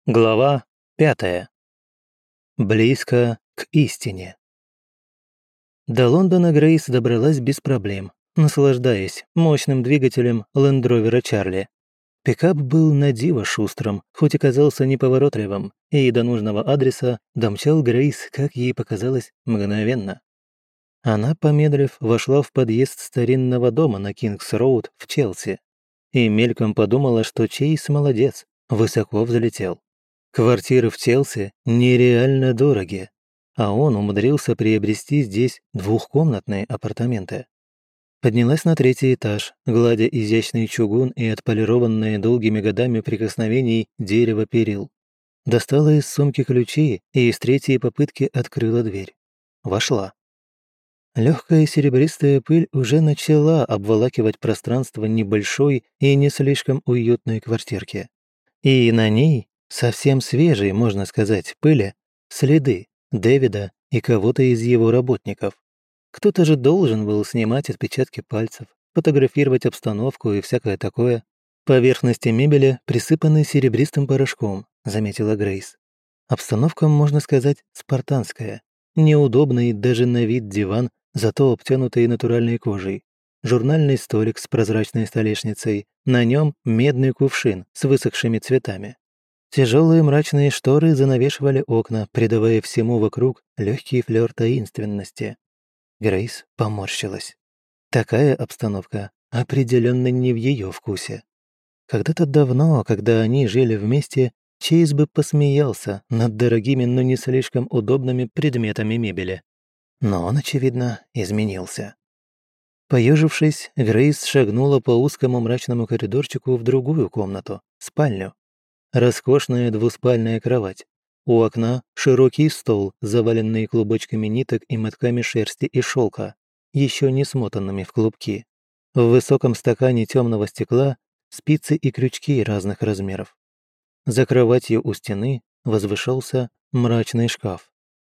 Глава 5. Близко к истине. До Лондона Грейс добралась без проблем, наслаждаясь мощным двигателем лендровера Чарли. Пикап был на диво шустрым, хоть и казался неповоротливым, и до нужного адреса домчал Грейс, как ей показалось, мгновенно. Она, помедлив, вошла в подъезд старинного дома на Кингс-Роуд в Челси и мельком подумала, что Чейз молодец, высоко взлетел. Квартиры в Челси нереально дороги, а он умудрился приобрести здесь двухкомнатные апартаменты. Поднялась на 3-й этаж, гладя изящный чугун и отполированные долгими годами прикосновений дерево перил. Достала из сумки ключи и с 3-й попытки открыла дверь. Вошла. Легкая серебристая пыль уже начала обволакивать пространство небольшой и не слишком уютной квартирки. И на ней, совсем свежей, можно сказать, пыли, следы Дэвида и кого-то из его работников. Кто-то же должен был снимать отпечатки пальцев, фотографировать обстановку и всякое такое. Поверхности мебели присыпаны серебристым порошком, заметила Грейс. Обстановка, можно сказать, спартанская. Неудобный даже на вид диван, зато обтянутый натуральной кожей. Журнальный столик с прозрачной столешницей, на нем медный кувшин с высохшими цветами. Тяжелые мрачные шторы занавешивали окна, придавая всему вокруг легкий флёр таинственности. Грейс поморщилась. Такая обстановка определенно не в ее вкусе. Когда-то давно, когда они жили вместе, Чейз бы посмеялся над дорогими, но не слишком удобными предметами мебели. Но он, очевидно, изменился. Поежившись, Грейс шагнула по узкому мрачному коридорчику в другую комнату, спальню. Роскошная двуспальная кровать. У окна широкий стол, заваленный клубочками ниток и мотками шерсти и шелка, еще не смотанными в клубки. В высоком стакане темного стекла спицы и крючки разных размеров. За кроватью у стены возвышался мрачный шкаф.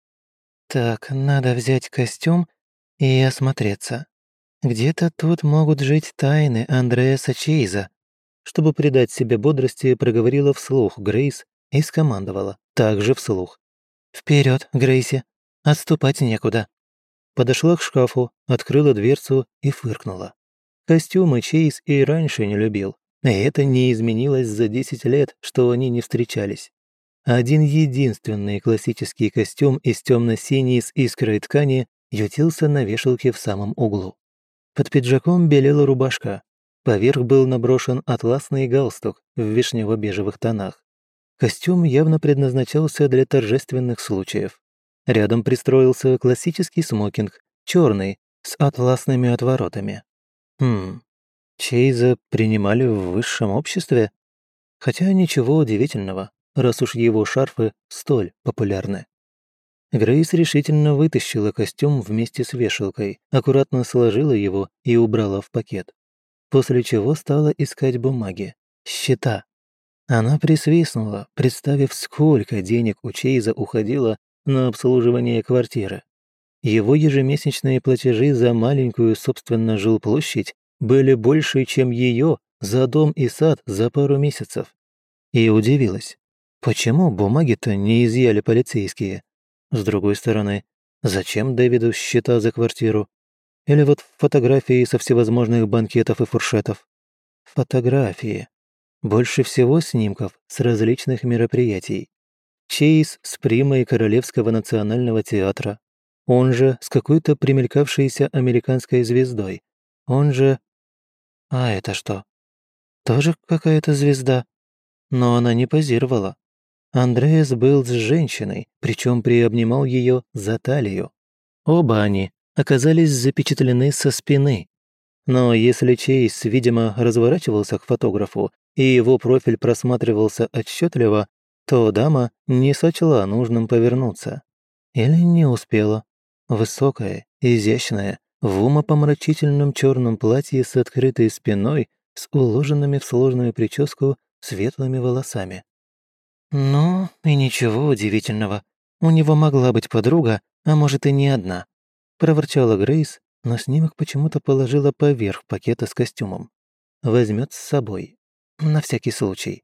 «Так, надо взять костюм и осмотреться. Где-то тут могут жить тайны Андреаса Чейза». Чтобы придать себе бодрости, проговорила вслух Грейс и скомандовала, также вслух. «Вперед, Грейси! Отступать некуда!» Подошла к шкафу, открыла дверцу и фыркнула. Костюмы Чейз и раньше не любил, и это не изменилось за 10 лет, что они не встречались. Один единственный классический костюм из темно-синей с искрой ткани ютился на вешалке в самом углу. Под пиджаком белела рубашка. Поверх был наброшен атласный галстук в вишнево-бежевых тонах. Костюм явно предназначался для торжественных случаев. Рядом пристроился классический смокинг, черный, с атласными отворотами. Чейза принимали в высшем обществе? Хотя ничего удивительного, раз уж его шарфы столь популярны. Грейс решительно вытащила костюм вместе с вешалкой, аккуратно сложила его и убрала в пакет. После чего стала искать бумаги, счета. Она присвистнула, представив, сколько денег у Чейза уходило на обслуживание квартиры. Его ежемесячные платежи за маленькую, собственно, жилплощадь были больше, чем ее за дом и сад за пару месяцев. И удивилась, почему бумаги-то не изъяли полицейские? С другой стороны, зачем Дэвиду счета за квартиру? Или вот фотографии со всевозможных банкетов и фуршетов? Фотографии. Больше всего снимков с различных мероприятий. Чейз с примой Королевского национального театра. Он же с какой-то примелькавшейся американской звездой. Он же... А это что? Тоже какая-то звезда? Но она не позировала. Андреас был с женщиной, причем приобнимал ее за талию. Оба они оказались запечатлены со спины. Но если Чейз, видимо, разворачивался к фотографу, и его профиль просматривался отчетливо, то дама не сочла нужным повернуться. Или не успела. Высокая, изящная, в умопомрачительном черном платье с открытой спиной, с уложенными в сложную прическу светлыми волосами. Ну, и ничего удивительного. У него могла быть подруга, а может и не одна. Проворчала Грейс, но снимок почему-то положила поверх пакета с костюмом. Возьмет с собой. На всякий случай.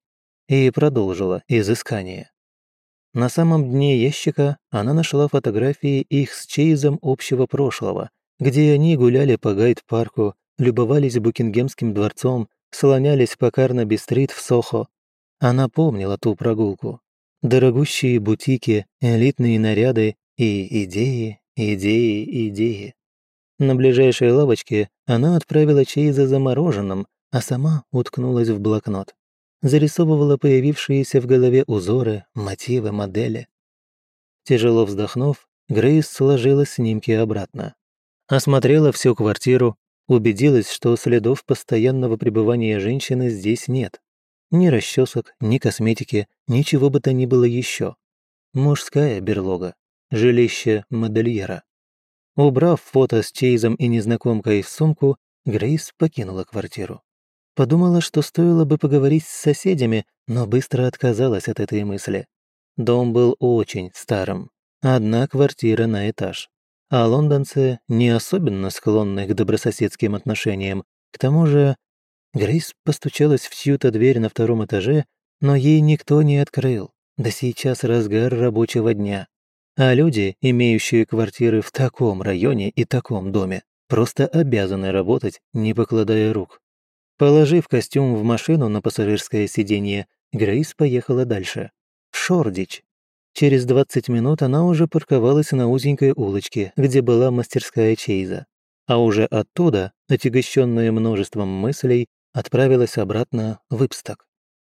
и продолжила изыскание. На самом дне ящика она нашла фотографии их с Чейзом общего прошлого, где они гуляли по Гайд-парку, любовались Букингемским дворцом, слонялись по Карнаби-стрит в Сохо. Она помнила ту прогулку. Дорогущие бутики, элитные наряды и идеи, идеи, идеи. На ближайшей лавочке она отправила Чейза за мороженым, а сама уткнулась в блокнот. Зарисовывала появившиеся в голове узоры, мотивы, модели. Тяжело вздохнув, Грейс сложила снимки обратно. Осмотрела всю квартиру, убедилась, что следов постоянного пребывания женщины здесь нет. Ни расчесок, ни косметики, ничего бы то ни было еще. Мужская берлога, жилище модельера. Убрав фото с Чейзом и незнакомкой в сумку, Грейс покинула квартиру. Подумала, что стоило бы поговорить с соседями, но быстро отказалась от этой мысли. Дом был очень старым. Одна квартира на этаж. А лондонцы не особенно склонны к добрососедским отношениям. К тому же Грейс постучалась в чью-то дверь на втором этаже, но ей никто не открыл. Да сейчас разгар рабочего дня. А люди, имеющие квартиры в таком районе и таком доме, просто обязаны работать, не покладая рук. Положив костюм в машину на пассажирское сиденье, Грейс поехала дальше. В Шордич. Через 20 минут она уже парковалась на узенькой улочке, где была мастерская Чейза. А уже оттуда, отягощенная множеством мыслей, отправилась обратно в Ипсток.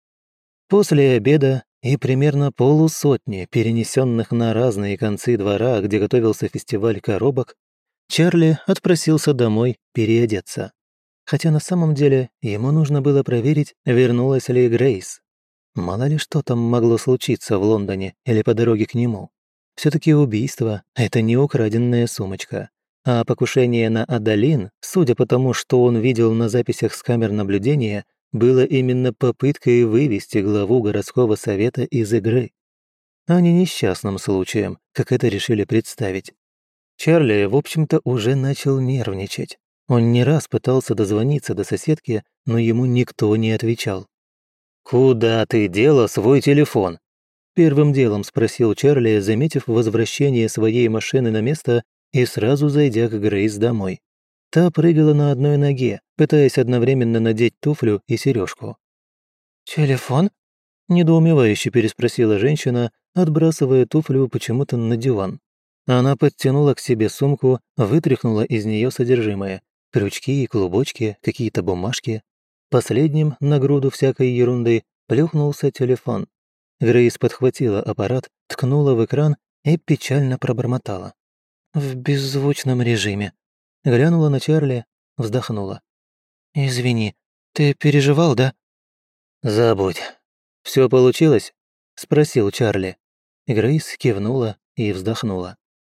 После обеда и примерно полусотни перенесенных на разные концы двора, где готовился фестиваль коробок, Чарли отпросился домой переодеться. Хотя на самом деле ему нужно было проверить, вернулась ли Грейс. Мало ли что там могло случиться в Лондоне или по дороге к нему. все таки убийство — это не украденная сумочка. А покушение на Адалин, судя по тому, что он видел на записях с камер наблюдения, было именно попыткой вывести главу городского совета из игры, а не несчастным случаем, как это решили представить. Чарли, в общем-то, уже начал нервничать. Он не раз пытался дозвониться до соседки, но ему никто не отвечал. «Куда ты дела свой телефон?» Первым делом спросил Чарли, заметив возвращение своей машины на место и сразу зайдя к Грейс домой. Та прыгала на одной ноге, пытаясь одновременно надеть туфлю и сережку. «Телефон?» – недоумевающе переспросила женщина, отбрасывая туфлю почему-то на диван. Она подтянула к себе сумку, вытряхнула из нее содержимое. Крючки и клубочки, какие-то бумажки. Последним, на груду всякой ерунды, плюхнулся телефон. Грейс подхватила аппарат, ткнула в экран и печально пробормотала. «В беззвучном режиме». Глянула на Чарли, вздохнула. «Извини, ты переживал, да?» «Забудь. Все получилось?» – спросил Чарли. Грейс кивнула и вздохнула.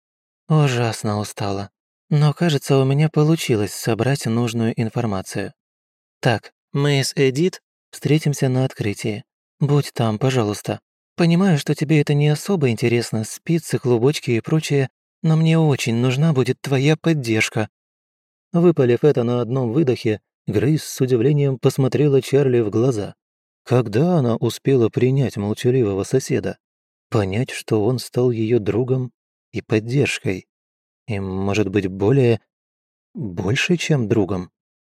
«Ужасно устала. Но, кажется, у меня получилось собрать нужную информацию. Так, мы с Эдит встретимся на открытии. Будь там, пожалуйста. Понимаю, что тебе это не особо интересно, спицы, клубочки и прочее, но мне очень нужна будет твоя поддержка». Выпалив это на одном выдохе, Грейс с удивлением посмотрела Чарли в глаза. Когда она успела принять молчаливого соседа? Понять, что он стал ее другом и поддержкой? И, может быть, больше, чем другом?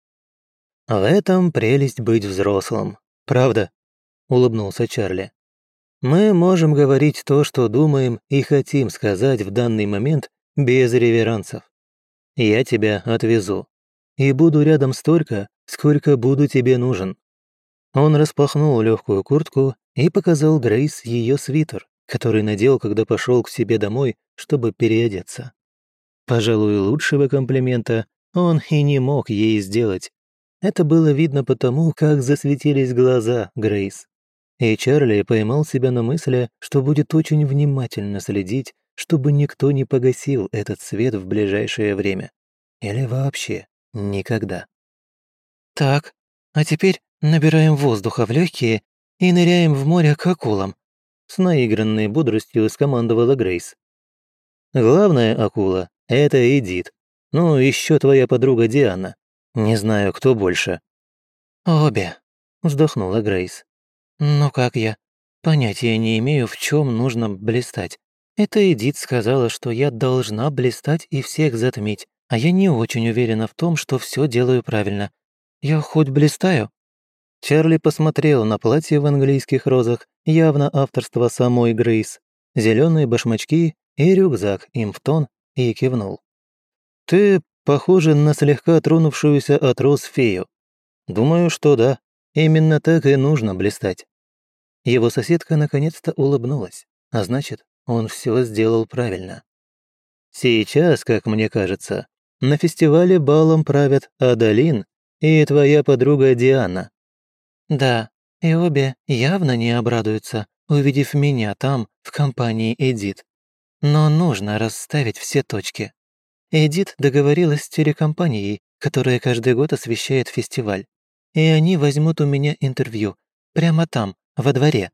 «В этом прелесть быть взрослым, правда?» — улыбнулся Чарли. «Мы можем говорить то, что думаем и хотим сказать в данный момент без реверансов. Я тебя отвезу. И буду рядом столько, сколько буду тебе нужен». Он распахнул легкую куртку и показал Грейс ее свитер, который надел, когда пошел к себе домой, чтобы переодеться. Пожалуй, лучшего комплимента он и не мог ей сделать. Это было видно потому, как засветились глаза Грейс. И Чарли поймал себя на мысли, что будет очень внимательно следить, чтобы никто не погасил этот свет в ближайшее время. Или вообще никогда. «Так, а теперь набираем воздуха в легкие и ныряем в море к акулам», с наигранной бодростью скомандовала Грейс. «Главная акула — это Эдит. Ну, еще твоя подруга Диана. Не знаю, кто больше». «Обе», — вздохнула Грейс. «Ну как я? Понятия не имею, в чем нужно блистать. Это Эдит сказала, что я должна блистать и всех затмить, а я не очень уверена в том, что все делаю правильно. Я хоть блистаю?» Чарли посмотрел на платье в английских розах, явно авторство самой Грейс, зеленые башмачки и рюкзак им в тон, и кивнул. «Ты похожа на слегка тронувшуюся от роз фею. Думаю, что да, именно так и нужно блистать». Его соседка наконец-то улыбнулась, а значит, он все сделал правильно. Сейчас, как мне кажется, на фестивале балом правят Адалин и твоя подруга Диана. Да, и обе явно не обрадуются, увидев меня там, в компании Эдит. Но нужно расставить все точки. Эдит договорилась с телекомпанией, которая каждый год освещает фестиваль. И они возьмут у меня интервью. Прямо там, во дворе.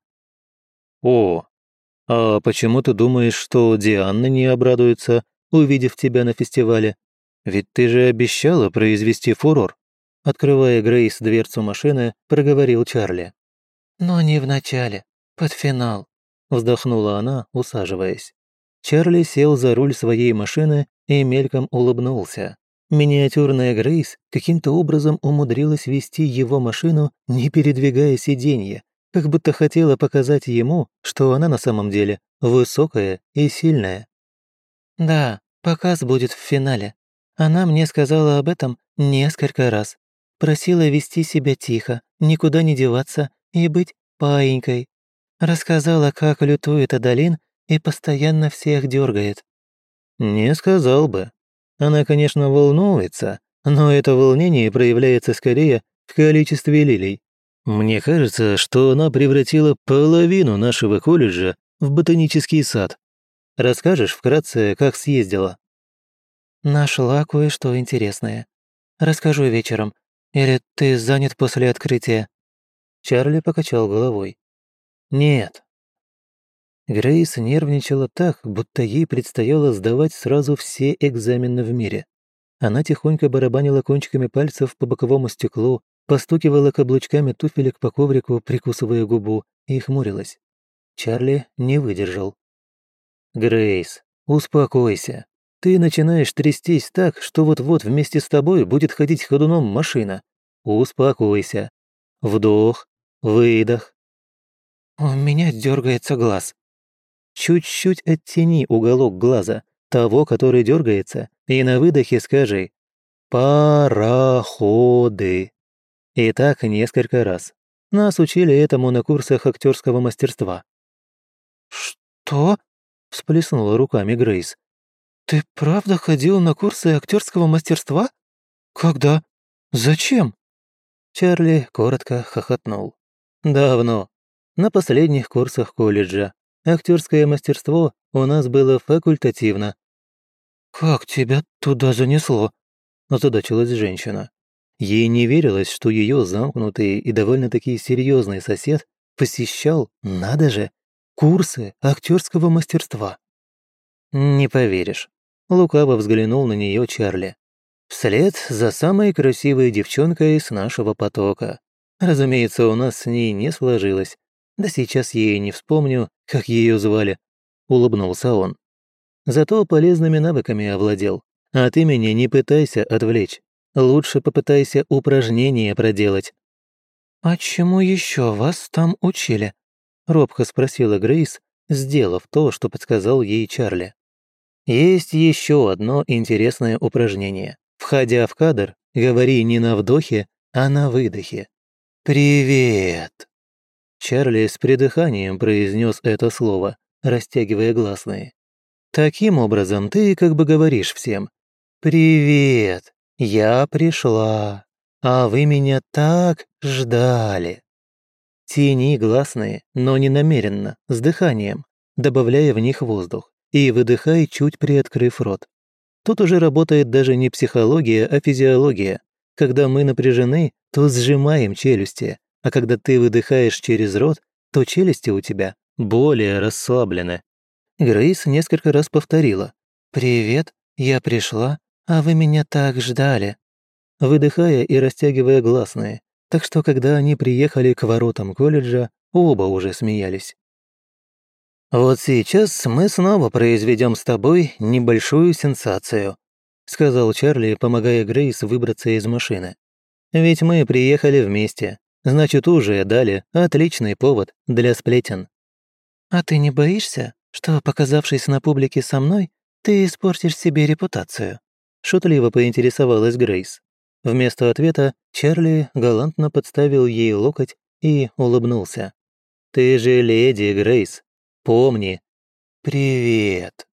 О, а почему ты думаешь, что Диана не обрадуется, увидев тебя на фестивале? Ведь ты же обещала произвести фурор. Открывая Грейс дверцу машины, проговорил Чарли. «Но не в начале, под финал», — вздохнула она, усаживаясь. Чарли сел за руль своей машины и мельком улыбнулся. Миниатюрная Грейс каким-то образом умудрилась вести его машину, не передвигая сиденье, как будто хотела показать ему, что она на самом деле высокая и сильная. «Да, показ будет в финале. Она мне сказала об этом несколько раз. Просила вести себя тихо, никуда не деваться и быть паинькой. Рассказала, как лютует Адалин и постоянно всех дергает. Не сказал бы. Она, конечно, волнуется, но это волнение проявляется скорее в количестве лилий. Мне кажется, что она превратила половину нашего колледжа в ботанический сад. Расскажешь вкратце, как съездила? Нашла кое-что интересное. Расскажу вечером. Или ты занят после открытия? Чарли покачал головой. Нет. Грейс нервничала так, будто ей предстояло сдавать сразу все экзамены в мире. Она тихонько барабанила кончиками пальцев по боковому стеклу, постукивала каблучками туфелек по коврику, прикусывая губу, и хмурилась. Чарли не выдержал. «Грейс, успокойся. Ты начинаешь трястись так, что вот-вот вместе с тобой будет ходить ходуном машина. Успокойся. Вдох, выдох». «У меня дергается глаз». Чуть-чуть оттяни уголок глаза, того, который дергается, и на выдохе скажи «Пароходы». И так несколько раз. Нас учили этому на курсах актерского мастерства. «Что?» – всплеснула руками Грейс. «Ты правда ходил на курсы актерского мастерства? Когда? Зачем?» Чарли коротко хохотнул. «Давно. На последних курсах колледжа. Актерское мастерство у нас было факультативно». «Как тебя туда занесло?» – озадачилась женщина. Ей не верилось, что ее замкнутый и довольно-таки серьезный сосед посещал, надо же, курсы актерского мастерства. «Не поверишь», – лукаво взглянул на нее Чарли. «Вслед за самой красивой девчонкой с нашего потока. Разумеется, у нас с ней не сложилось. Да сейчас я и не вспомню, как ее звали», – улыбнулся он. «Зато полезными навыками овладел. А ты меня не пытайся отвлечь. Лучше попытайся упражнения проделать». «А чему еще вас там учили?» – робко спросила Грейс, сделав то, что подсказал ей Чарли. «Есть еще одно интересное упражнение. Входя в кадр, говори не на вдохе, а на выдохе. «Привет!» Чарли с придыханием произнес это слово, растягивая гласные. «Таким образом, ты как бы говоришь всем: «Привет! Я пришла, а вы меня так ждали». Тяни гласные, но не намеренно, с дыханием, добавляя в них воздух, и выдыхай, чуть приоткрыв рот. Тут уже работает даже не психология, а физиология. Когда мы напряжены, то сжимаем челюсти, а когда ты выдыхаешь через рот, то челюсти у тебя более расслаблены. Грейс несколько раз повторила: «Привет, я пришла, а вы меня так ждали», выдыхая и растягивая гласные. Так что, когда они приехали к воротам колледжа, оба уже смеялись. «Вот сейчас мы снова произведем с тобой небольшую сенсацию», сказал Чарли, помогая Грейс выбраться из машины. «Ведь мы приехали вместе, значит, уже дали отличный повод для сплетен». «А ты не боишься, что, показавшись на публике со мной, ты испортишь себе репутацию?» шутливо поинтересовалась Грейс. Вместо ответа Чарли галантно подставил ей локоть и улыбнулся. «Ты же леди, Грейс. Помни». «Привет».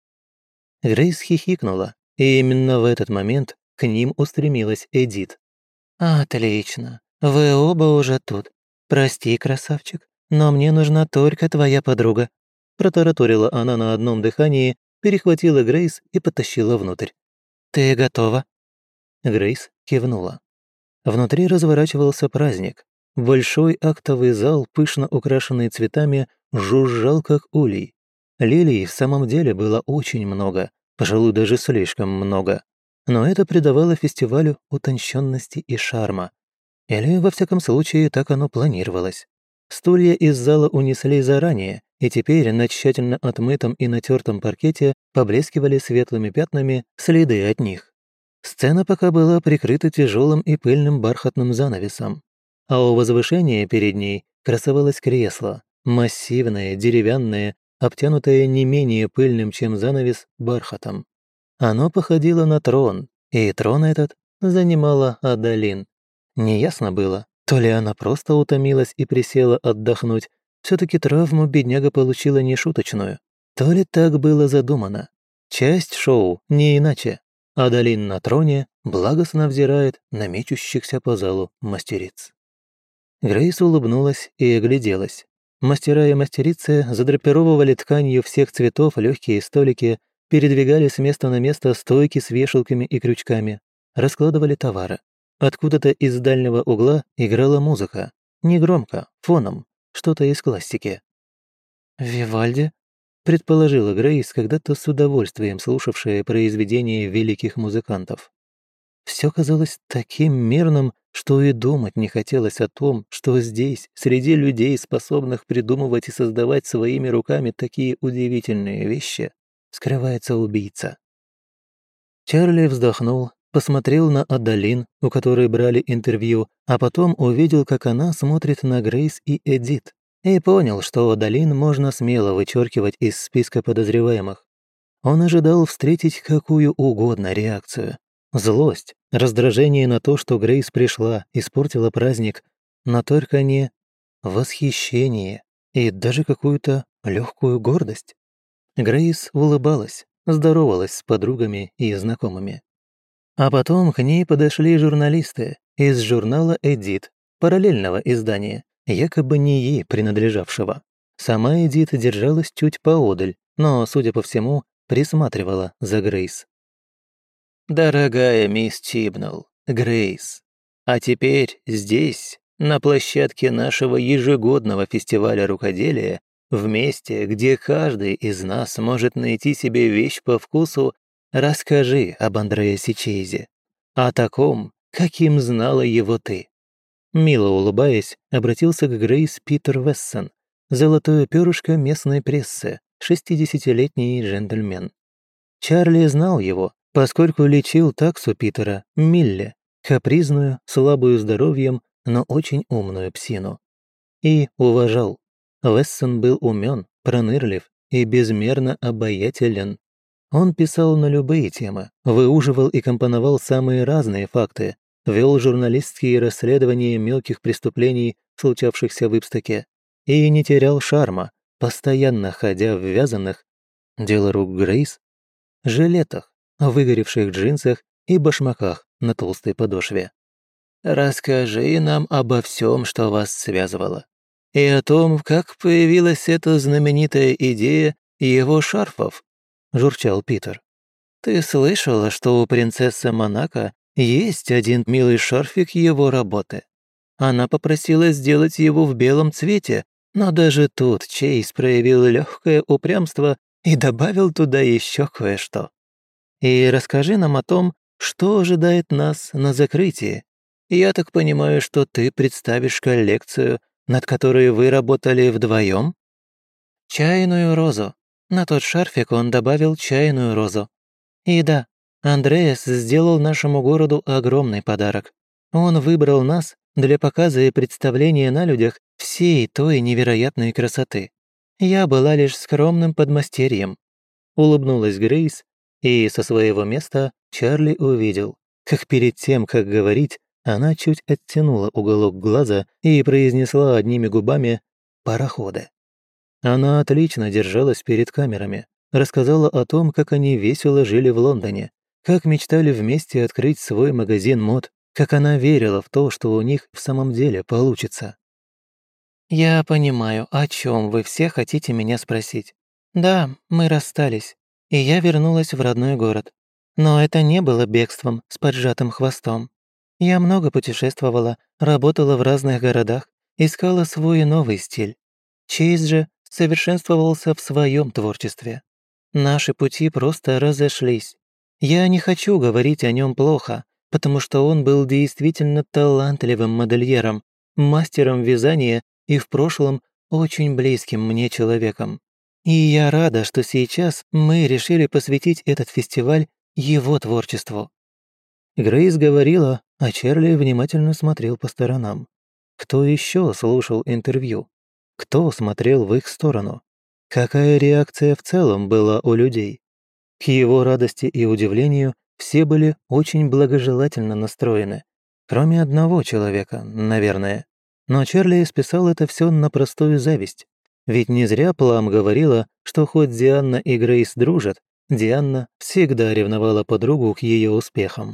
Грейс хихикнула, и именно в этот момент к ним устремилась Эдит. «Отлично. Вы оба уже тут. Прости, красавчик, но мне нужна только твоя подруга». Протараторила она на одном дыхании, перехватила Грейс и потащила внутрь. «Ты готова?» Грейс кивнула. Внутри разворачивался праздник. Большой актовый зал, пышно украшенный цветами, жужжал как улей. Лилий в самом деле было очень много, пожалуй, даже слишком много. Но это придавало фестивалю утонченности и шарма. Или, во всяком случае, так оно планировалось. Стулья из зала унесли заранее, и теперь на тщательно отмытом и натертом паркете поблескивали светлыми пятнами следы от них. Сцена пока была прикрыта тяжелым и пыльным бархатным занавесом, а у возвышения перед ней красовалось кресло, массивное, деревянное, обтянутое не менее пыльным, чем занавес, бархатом. Оно походило на трон, и трон этот занимала Адалин. Неясно было, то ли она просто утомилась и присела отдохнуть, все таки травму бедняга получила нешуточную, то ли так было задумано. Часть шоу, не иначе. Адалин на троне благостно взирает на мечущихся по залу мастериц. Грейс улыбнулась и огляделась. Мастера и мастерицы задрапировывали тканью всех цветов легкие столики, передвигали с места на место стойки с вешалками и крючками, раскладывали товары. Откуда-то из дальнего угла играла музыка. Негромко, фоном, что-то из классики. «Вивальди?» — предположила Грейс, когда-то с удовольствием слушавшая произведения великих музыкантов. Все казалось таким мирным, что и думать не хотелось о том, что здесь, среди людей, способных придумывать и создавать своими руками такие удивительные вещи, скрывается убийца. Чарли вздохнул, посмотрел на Адалин, у которой брали интервью, а потом увидел, как она смотрит на Грейс и Эдит, и понял, что Адалин можно смело вычеркивать из списка подозреваемых. Он ожидал встретить какую угодно реакцию. Злость, раздражение на то, что Грейс пришла, испортила праздник, но только не восхищение и даже какую-то легкую гордость. Грейс улыбалась, здоровалась с подругами и знакомыми. А потом к ней подошли журналисты из журнала «Эдит», параллельного издания, якобы не ей принадлежавшего. Сама Эдит держалась чуть поодаль, но, судя по всему, присматривала за Грейс. «Дорогая мисс Чибнелл, Грейс, а теперь здесь, на площадке нашего ежегодного фестиваля рукоделия, в месте, где каждый из нас может найти себе вещь по вкусу, расскажи об Андреасе Чейзе, о таком, каким знала его ты». Мило улыбаясь, обратился к Грейс Питер Вессон, золотое перышко местной прессы, 60-летний джентльмен. Чарли знал его, поскольку лечил таксу Питера, Милле, капризную, слабую здоровьем, но очень умную псину. И уважал. Вессон был умен, пронырлив и безмерно обаятелен. Он писал на любые темы, выуживал и компоновал самые разные факты, вел журналистские расследования мелких преступлений, случавшихся в Ипстаке, и не терял шарма, постоянно ходя в вязаных, дело рук Грейс, жилетах, выгоревших джинсах и башмаках на толстой подошве. «Расскажи нам обо всем, что вас связывало, и о том, как появилась эта знаменитая идея его шарфов», – журчал Питер. «Ты слышала, что у принцессы Монако есть один милый шарфик его работы? Она попросила сделать его в белом цвете, но даже тут Чейз проявил легкое упрямство и добавил туда еще кое-что. И расскажи нам о том, что ожидает нас на закрытии. Я так понимаю, что ты представишь коллекцию над которой вы работали вдвоем? Чайную розу. На тот шарфик он добавил чайную розу. И да, Андреас сделал нашему городу огромный подарок. Он выбрал нас для показа и представления на людях всей той невероятной красоты. Я была лишь скромным подмастерьем. Улыбнулась Грейс, и со своего места Чарли увидел, как перед тем, как говорить, она чуть оттянула уголок глаза и произнесла одними губами «пароходы». Она отлично держалась перед камерами, рассказала о том, как они весело жили в Лондоне, как мечтали вместе открыть свой магазин мод, как она верила в то, что у них в самом деле получится. «Я понимаю, о чем вы все хотите меня спросить. Да, мы расстались, и я вернулась в родной город. Но это не было бегством с поджатым хвостом. Я много путешествовала, работала в разных городах, искала свой новый стиль. Чейз же совершенствовался в своем творчестве. Наши пути просто разошлись. Я не хочу говорить о нем плохо, потому что он был действительно талантливым модельером, мастером вязания и в прошлом очень близким мне человеком. И я рада, что сейчас мы решили посвятить этот фестиваль его творчеству. Грейс говорила, а Чарли внимательно смотрел по сторонам. Кто еще слушал интервью? Кто смотрел в их сторону? Какая реакция в целом была у людей? К его радости и удивлению все были очень благожелательно настроены. Кроме одного человека, наверное. Но Чарли списал это все на простую зависть. Ведь не зря Плам говорила, что хоть Диана и Грейс дружат, Диана всегда ревновала подругу к ее успехам.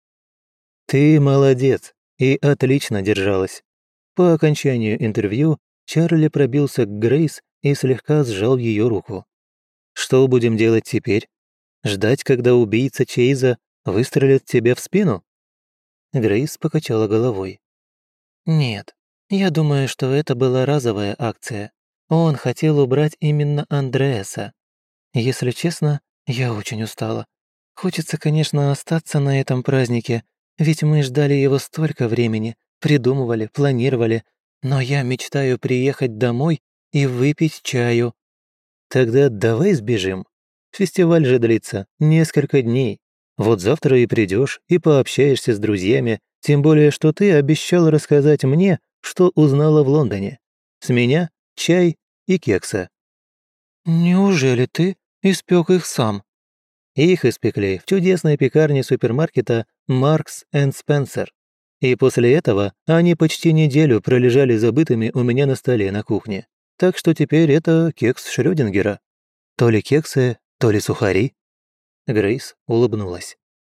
«Ты молодец и отлично держалась». По окончанию интервью Чарли пробился к Грейс и слегка сжал ее руку. «Что будем делать теперь? Ждать, когда убийца Чейза выстрелит тебе в спину?» Грейс покачала головой. «Нет, я думаю, что это была разовая акция. Он хотел убрать именно Андреаса. Если честно, я очень устала. Хочется, конечно, остаться на этом празднике, ведь мы ждали его столько времени, придумывали, планировали, но я мечтаю приехать домой и выпить чаю. Тогда давай сбежим. Фестиваль же длится несколько дней. Вот завтра и придешь и пообщаешься с друзьями, тем более, что ты обещал рассказать мне, что узнала в Лондоне. С меня чай и кекса. Неужели ты испек их сам? Их испекли в чудесной пекарне супермаркета Marks and Spencer. И после этого они почти неделю пролежали забытыми у меня на столе на кухне. Так что теперь это кекс Шрёдингера. То ли кексы, то ли сухари. Грейс улыбнулась.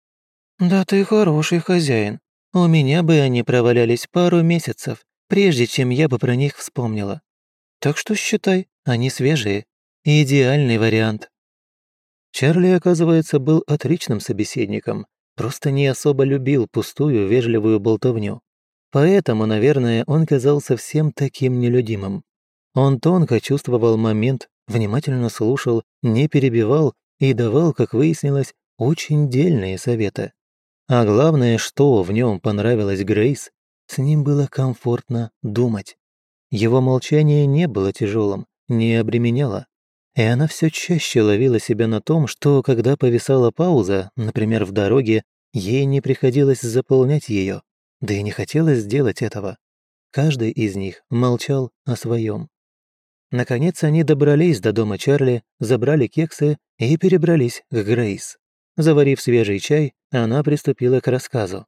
«Да ты хороший хозяин. У меня бы они провалялись пару месяцев, прежде чем я бы про них вспомнила. Так что считай, они свежие. Идеальный вариант». Чарли, оказывается, был отличным собеседником, просто не особо любил пустую вежливую болтовню. Поэтому, наверное, он казался всем таким нелюдимым. Он тонко чувствовал момент, внимательно слушал, не перебивал и давал, как выяснилось, очень дельные советы. А главное, что в нем понравилось Грейс, с ним было комфортно думать. Его молчание не было тяжелым, не обременяло. И она все чаще ловила себя на том, что, когда повисала пауза, например, в дороге, ей не приходилось заполнять ее, да и не хотелось сделать этого. Каждый из них молчал о своем. Наконец они добрались до дома Чарли, забрали кексы и перебрались к Грейс. Заварив свежий чай, она приступила к рассказу.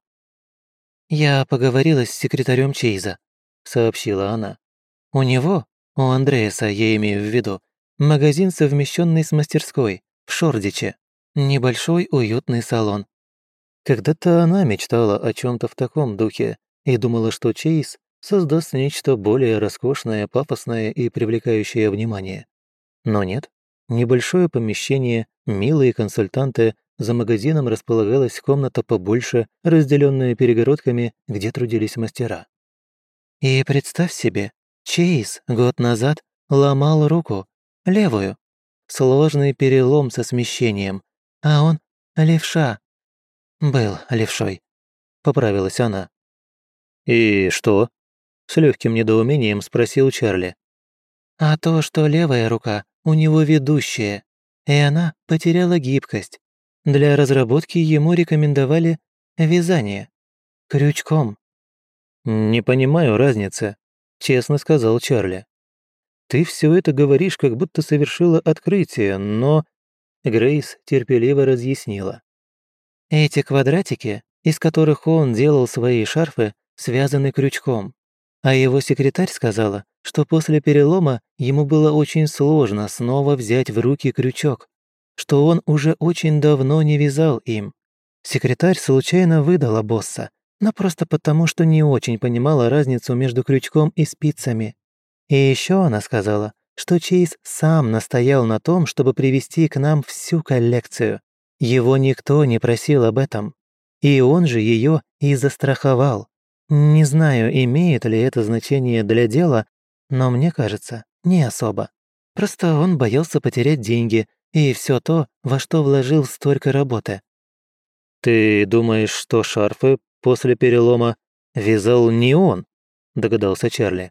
«Я поговорила с секретарем Чейза», — сообщила она. «У него, у Андреаса, я имею в виду, магазин, совмещенный с мастерской, в Шордиче. Небольшой уютный салон». Когда-то она мечтала о чем то в таком духе и думала, что Чейз создаст нечто более роскошное, пафосное и привлекающее внимание. Но нет. Небольшое помещение, милые консультанты, за магазином располагалась комната побольше, разделенная перегородками, где трудились мастера. И представь себе, Чейз год назад ломал руку, левую. Сложный перелом со смещением, а он левша. Был левшой, поправилась она. «И что?» С легким недоумением спросил Чарли. А то, что левая рука у него ведущая, и она потеряла гибкость. Для разработки ему рекомендовали вязание крючком. «Не понимаю разницы», — честно сказал Чарли. «Ты все это говоришь, как будто совершила открытие, но...» Грейс терпеливо разъяснила. Эти квадратики, из которых он делал свои шарфы, связаны крючком. А его секретарь сказала, что после перелома ему было очень сложно снова взять в руки крючок, что он уже очень давно не вязал им. Секретарь случайно выдала босса, но просто потому, что не очень понимала разницу между крючком и спицами. И еще она сказала, что Чейз сам настоял на том, чтобы привести к нам всю коллекцию. Его никто не просил об этом. И он же ее и застраховал. Не знаю, имеет ли это значение для дела, но мне кажется, не особо. Просто он боялся потерять деньги и все то, во что вложил столько работы. «Ты думаешь, что шарфы после перелома вязал не он?» – догадался Чарли.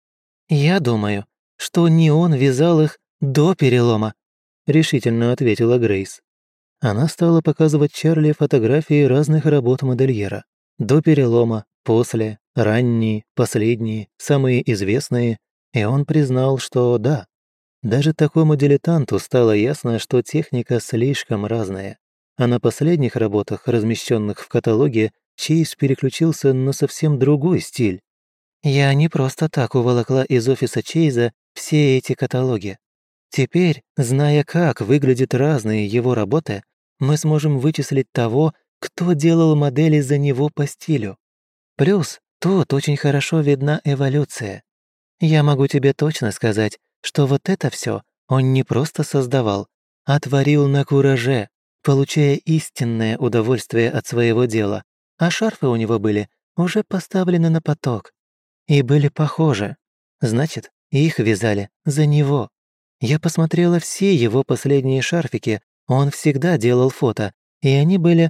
«Я думаю, что не он вязал их до перелома», — решительно ответила Грейс. Она стала показывать Чарли фотографии разных работ модельера. До перелома, после, ранние, последние, самые известные, и он признал, что да. Даже такому дилетанту стало ясно, что техника слишком разная. А на последних работах, размещенных в каталоге, Чейз переключился на совсем другой стиль. «Я не просто так уволокла из офиса Чейза все эти каталоги. Теперь, зная, как выглядят разные его работы, мы сможем вычислить того, кто делал модели за него по стилю. Плюс тут очень хорошо видна эволюция. Я могу тебе точно сказать, что вот это все он не просто создавал, а творил на кураже, получая истинное удовольствие от своего дела, а шарфы у него были уже поставлены на поток и были похожи. Значит, их вязали за него. Я посмотрела все его последние шарфики, он всегда делал фото, и они были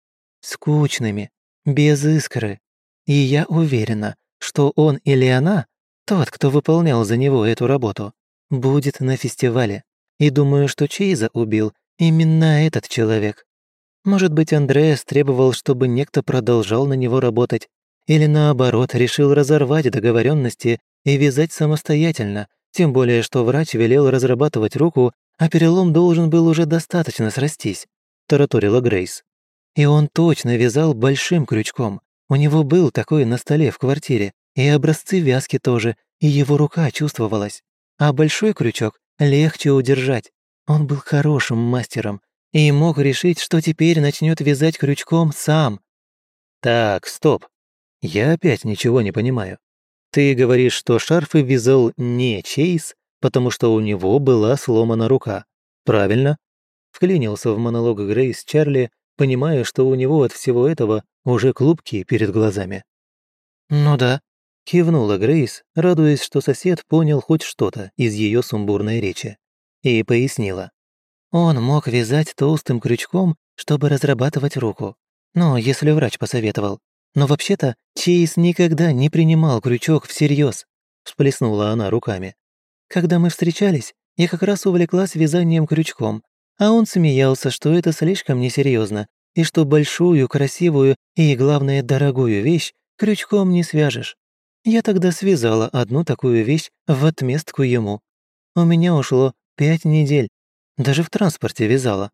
скучными, без искры. И я уверена, что он или она, тот, кто выполнял за него эту работу, будет на фестивале. И думаю, что Чейза убил именно этот человек. Может быть, Андреас требовал, чтобы некто продолжал на него работать, или наоборот, решил разорвать договоренности и вязать самостоятельно, тем более, что врач велел разрабатывать руку, а перелом должен был уже достаточно срастись, тараторила Грейс. И он точно вязал большим крючком. У него был такой на столе в квартире, и образцы вязки тоже, и его рука чувствовалась. А большой крючок легче удержать. Он был хорошим мастером и мог решить, что теперь начнет вязать крючком сам. Так, стоп. Я опять ничего не понимаю. Ты говоришь, что шарфы вязал не Чейз, потому что у него была сломана рука. Правильно? Вклинился в монолог Грейс Чарли, понимая, что у него от всего этого уже клубки перед глазами. «Ну да», — кивнула Грейс, радуясь, что сосед понял хоть что-то из ее сумбурной речи. И пояснила. он мог вязать толстым крючком, чтобы разрабатывать руку. Ну, если врач посоветовал. Но вообще-то Чейз никогда не принимал крючок всерьез. Всплеснула она руками. Когда мы встречались, я как раз увлеклась вязанием крючком, а он смеялся, что это слишком несерьезно, и что большую, красивую и, главное, дорогую вещь крючком не свяжешь. Я тогда связала одну такую вещь в отместку ему. У меня ушло 5 недель. Даже в транспорте вязала.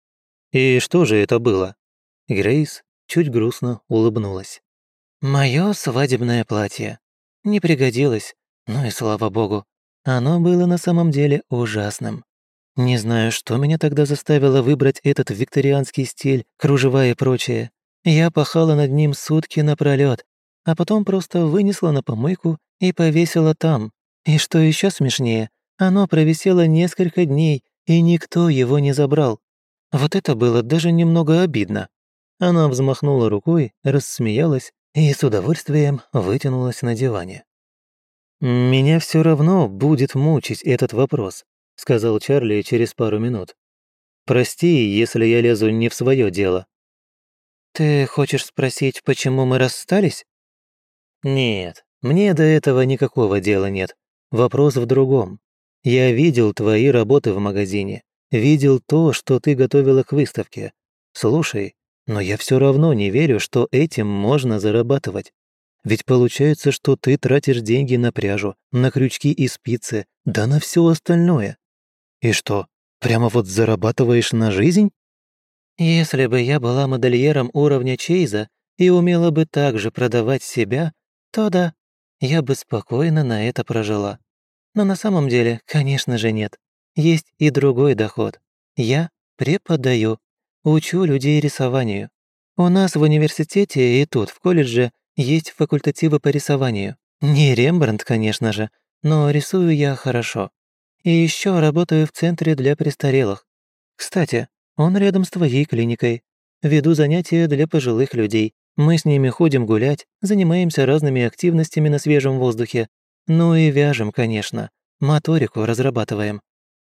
И что же это было? Грейс чуть грустно улыбнулась. Моё свадебное платье. Не пригодилось, ну и слава богу. Оно было на самом деле ужасным. Не знаю, что меня тогда заставило выбрать этот викторианский стиль, кружева и прочее. Я пахала над ним сутки напролёт, а потом просто вынесла на помойку и повесила там. И что еще смешнее, оно провисело несколько дней, и никто его не забрал. Вот это было даже немного обидно. Она взмахнула рукой, рассмеялась и с удовольствием вытянулась на диване. «Меня все равно будет мучить этот вопрос», — сказал Чарли через пару минут. «Прости, если я лезу не в свое дело». «Ты хочешь спросить, почему мы расстались?» «Нет, Мне до этого никакого дела нет. Вопрос в другом. Я видел твои работы в магазине, видел то, что ты готовила к выставке. Слушай, но я все равно не верю, что этим можно зарабатывать. Ведь получается, что ты тратишь деньги на пряжу, на крючки и спицы, да на все остальное. И что, прямо вот зарабатываешь на жизнь? Если бы я была модельером уровня Чейза и умела бы также продавать себя, то да, я бы спокойно на это прожила. Но на самом деле, конечно же, нет. Есть и другой доход. Я преподаю, учу людей рисованию. У нас в университете и тут, в колледже, есть факультативы по рисованию. Не Рембрандт, конечно же, но рисую я хорошо. И еще работаю в центре для престарелых. Кстати, он рядом с твоей клиникой. Веду занятия для пожилых людей. Мы с ними ходим гулять, занимаемся разными активностями на свежем воздухе. Ну и вяжем, конечно. Моторику разрабатываем.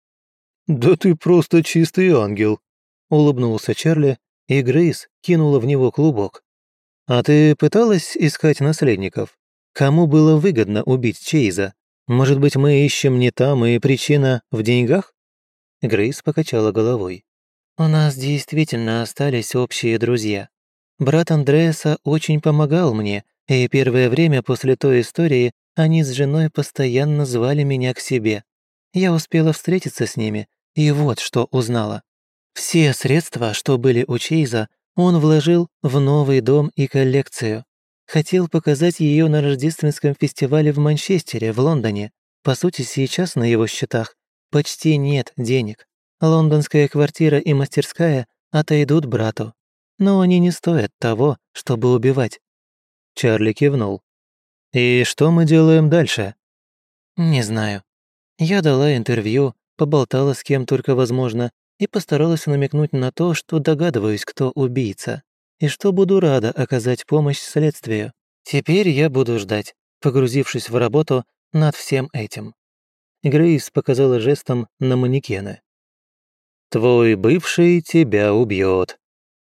«Да ты просто чистый ангел», — улыбнулся Чарли, и Грейс кинула в него клубок. «А ты пыталась искать наследников? Кому было выгодно убить Чейза? Может быть, мы ищем не там, и причина в деньгах?» Грейс покачала головой. У нас действительно остались общие друзья. Брат Андреаса очень помогал мне, и первое время после той истории они с женой постоянно звали меня к себе. Я успела встретиться с ними, и вот что узнала. Все средства, что были у Чейза, он вложил в новый дом и коллекцию. Хотел показать ее на рождественском фестивале в Манчестере, в Лондоне. По сути, сейчас на его счетах почти нет денег. Лондонская квартира и мастерская отойдут брату. Но они не стоят того, чтобы убивать. Чарли кивнул. «И что мы делаем дальше?» Не знаю. Я дала интервью, поболтала с кем только возможно и постаралась намекнуть на то, что догадываюсь, кто убийца, и что буду рада оказать помощь следствию. Теперь я буду ждать, погрузившись в работу над всем этим. Грейс показала жестом на манекены. «Твой бывший тебя убьет.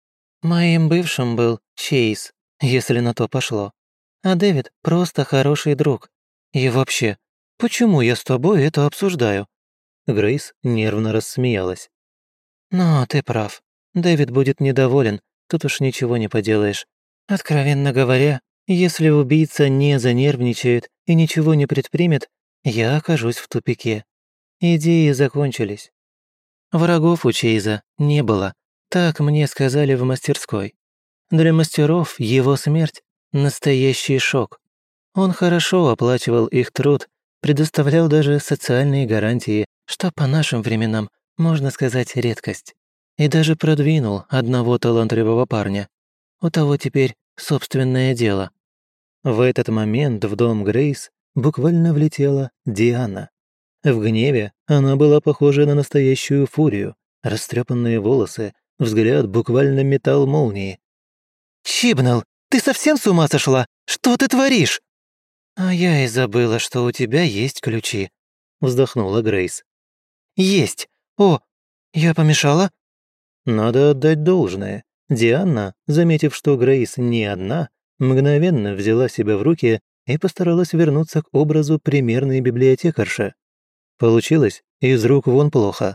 Моим бывшим был Чейз, если на то пошло. А Дэвид просто хороший друг. И вообще, почему я с тобой это обсуждаю? Грейс нервно рассмеялась. Но ты прав. Дэвид будет недоволен, тут уж ничего не поделаешь. Откровенно говоря, если убийца не занервничает и ничего не предпримет, я окажусь в тупике. Идеи закончились. Врагов у Чейза не было, так мне сказали в мастерской. Для мастеров его смерть – настоящий шок. Он хорошо оплачивал их труд, предоставлял даже социальные гарантии, что по нашим временам, можно сказать, редкость. И даже продвинул одного талантливого парня. У того теперь собственное дело. В этот момент в дом Грейс буквально влетела Диана. В гневе она была похожа на настоящую фурию. Растрепанные волосы, взгляд буквально метал молнии. «Чибнелл, ты совсем с ума сошла? Что ты творишь?» «А я и забыла, что у тебя есть ключи», — вздохнула Грейс. «Есть. О, я помешала?» Надо отдать должное. Диана, заметив, что Грейс не одна, мгновенно взяла себя в руки и постаралась вернуться к образу примерной библиотекарши. Получилось из рук вон плохо.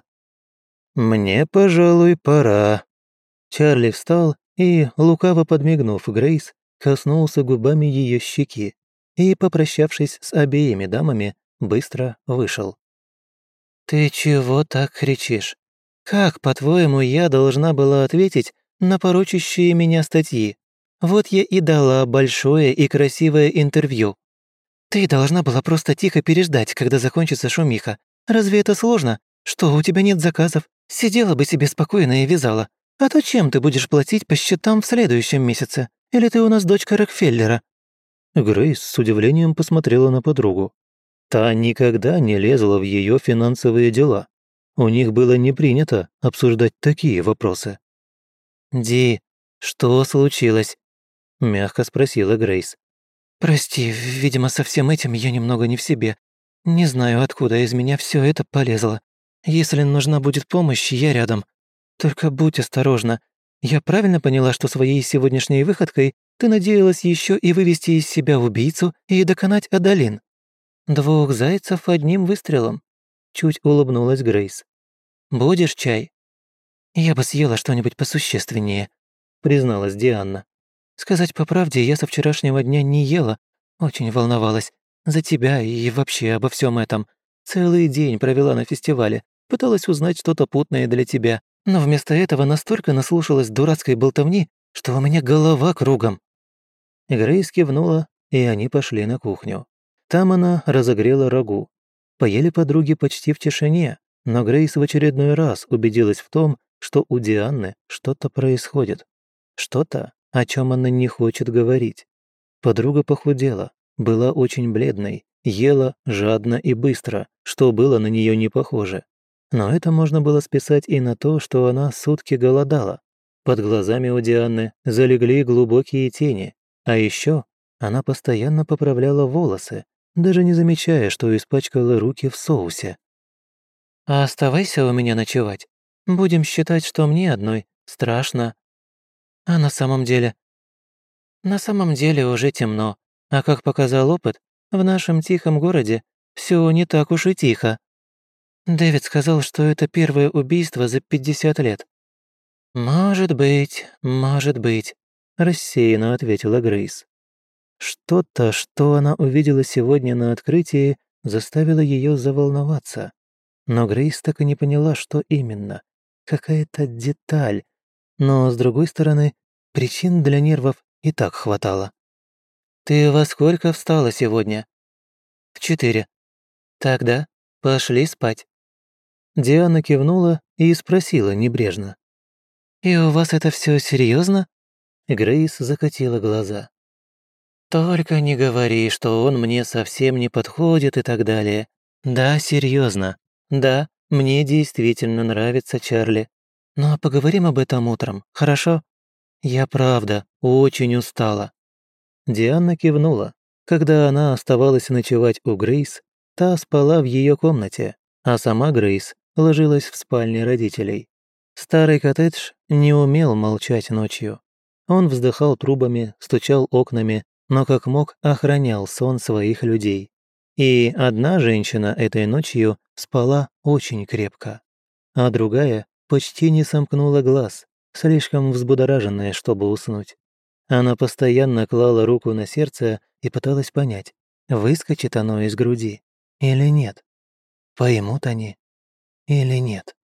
«Мне, пожалуй, пора». Чарли встал и, лукаво подмигнув Грейс, коснулся губами ее щеки и, попрощавшись с обеими дамами, быстро вышел. «Ты чего так кричишь? Как, по-твоему, я должна была ответить на порочащие меня статьи? Вот я и дала большое и красивое интервью. Ты должна была просто тихо переждать, когда закончится шумиха. Разве это сложно? Что, у тебя нет заказов? Сидела бы себе спокойно и вязала. А то чем ты будешь платить по счетам в следующем месяце? Или ты у нас дочка Рокфеллера?» Грейс с удивлением посмотрела на подругу. Та никогда не лезла в ее финансовые дела. У них было не принято обсуждать такие вопросы. «Ди, что случилось?» – мягко спросила Грейс. «Прости, видимо, со всем этим я немного не в себе. Не знаю, откуда из меня все это полезло. Если нужна будет помощь, я рядом. Только будь осторожна. Я правильно поняла, что своей сегодняшней выходкой Ты надеялась еще и вывести из себя убийцу и доконать Адалин. 2 зайцев одним выстрелом», — чуть улыбнулась Грейс. «Будешь чай?» «Я бы съела что-нибудь посущественнее», — призналась Диана. «Сказать по правде, я со вчерашнего дня не ела, очень волновалась. За тебя и вообще обо всем этом. Целый день провела на фестивале, пыталась узнать что-то путное для тебя, но вместо этого настолько наслушалась дурацкой болтовни, что у меня голова кругом». Грейс кивнула, и они пошли на кухню. Там она разогрела рагу. Поели подруги почти в тишине, но Грейс в очередной раз убедилась в том, что у Дианы что-то происходит. Что-то, о чем она не хочет говорить. Подруга похудела, была очень бледной, ела жадно и быстро, что было на нее не похоже. Но это можно было списать и на то, что она сутки голодала. Под глазами у Дианы залегли глубокие тени, а еще она постоянно поправляла волосы, даже не замечая, что испачкала руки в соусе. «А оставайся у меня ночевать. Будем считать, что мне одной страшно. А на самом деле...» «На самом деле уже темно, а как показал опыт, в нашем тихом городе все не так уж и тихо. Дэвид сказал, что это первое убийство за 50 лет». Может быть», — рассеянно ответила Грейс. Что-то, что она увидела сегодня на открытии, заставило ее заволноваться. Но Грейс так и не поняла, что именно. Какая-то деталь. Но, с другой стороны, причин для нервов и так хватало. «Ты во сколько встала сегодня?» «В 4. Тогда пошли спать». Диана кивнула и спросила небрежно. «И у вас это все серьезно? Грейс закатила глаза. «Только не говори, что он мне совсем не подходит и так далее. Да, серьезно. Да, мне действительно нравится Чарли. Но поговорим об этом утром, хорошо? Я правда очень устала». Диана кивнула. Когда она оставалась ночевать у Грейс, та спала в ее комнате, а сама Грейс ложилась в спальне родителей. Старый коттедж не умел молчать ночью. Он вздыхал трубами, стучал окнами, но как мог охранял сон своих людей. И одна женщина этой ночью спала очень крепко, а другая почти не сомкнула глаз, слишком взбудораженная, чтобы уснуть. Она постоянно клала руку на сердце и пыталась понять, выскочит оно из груди или нет. Поймут они или нет.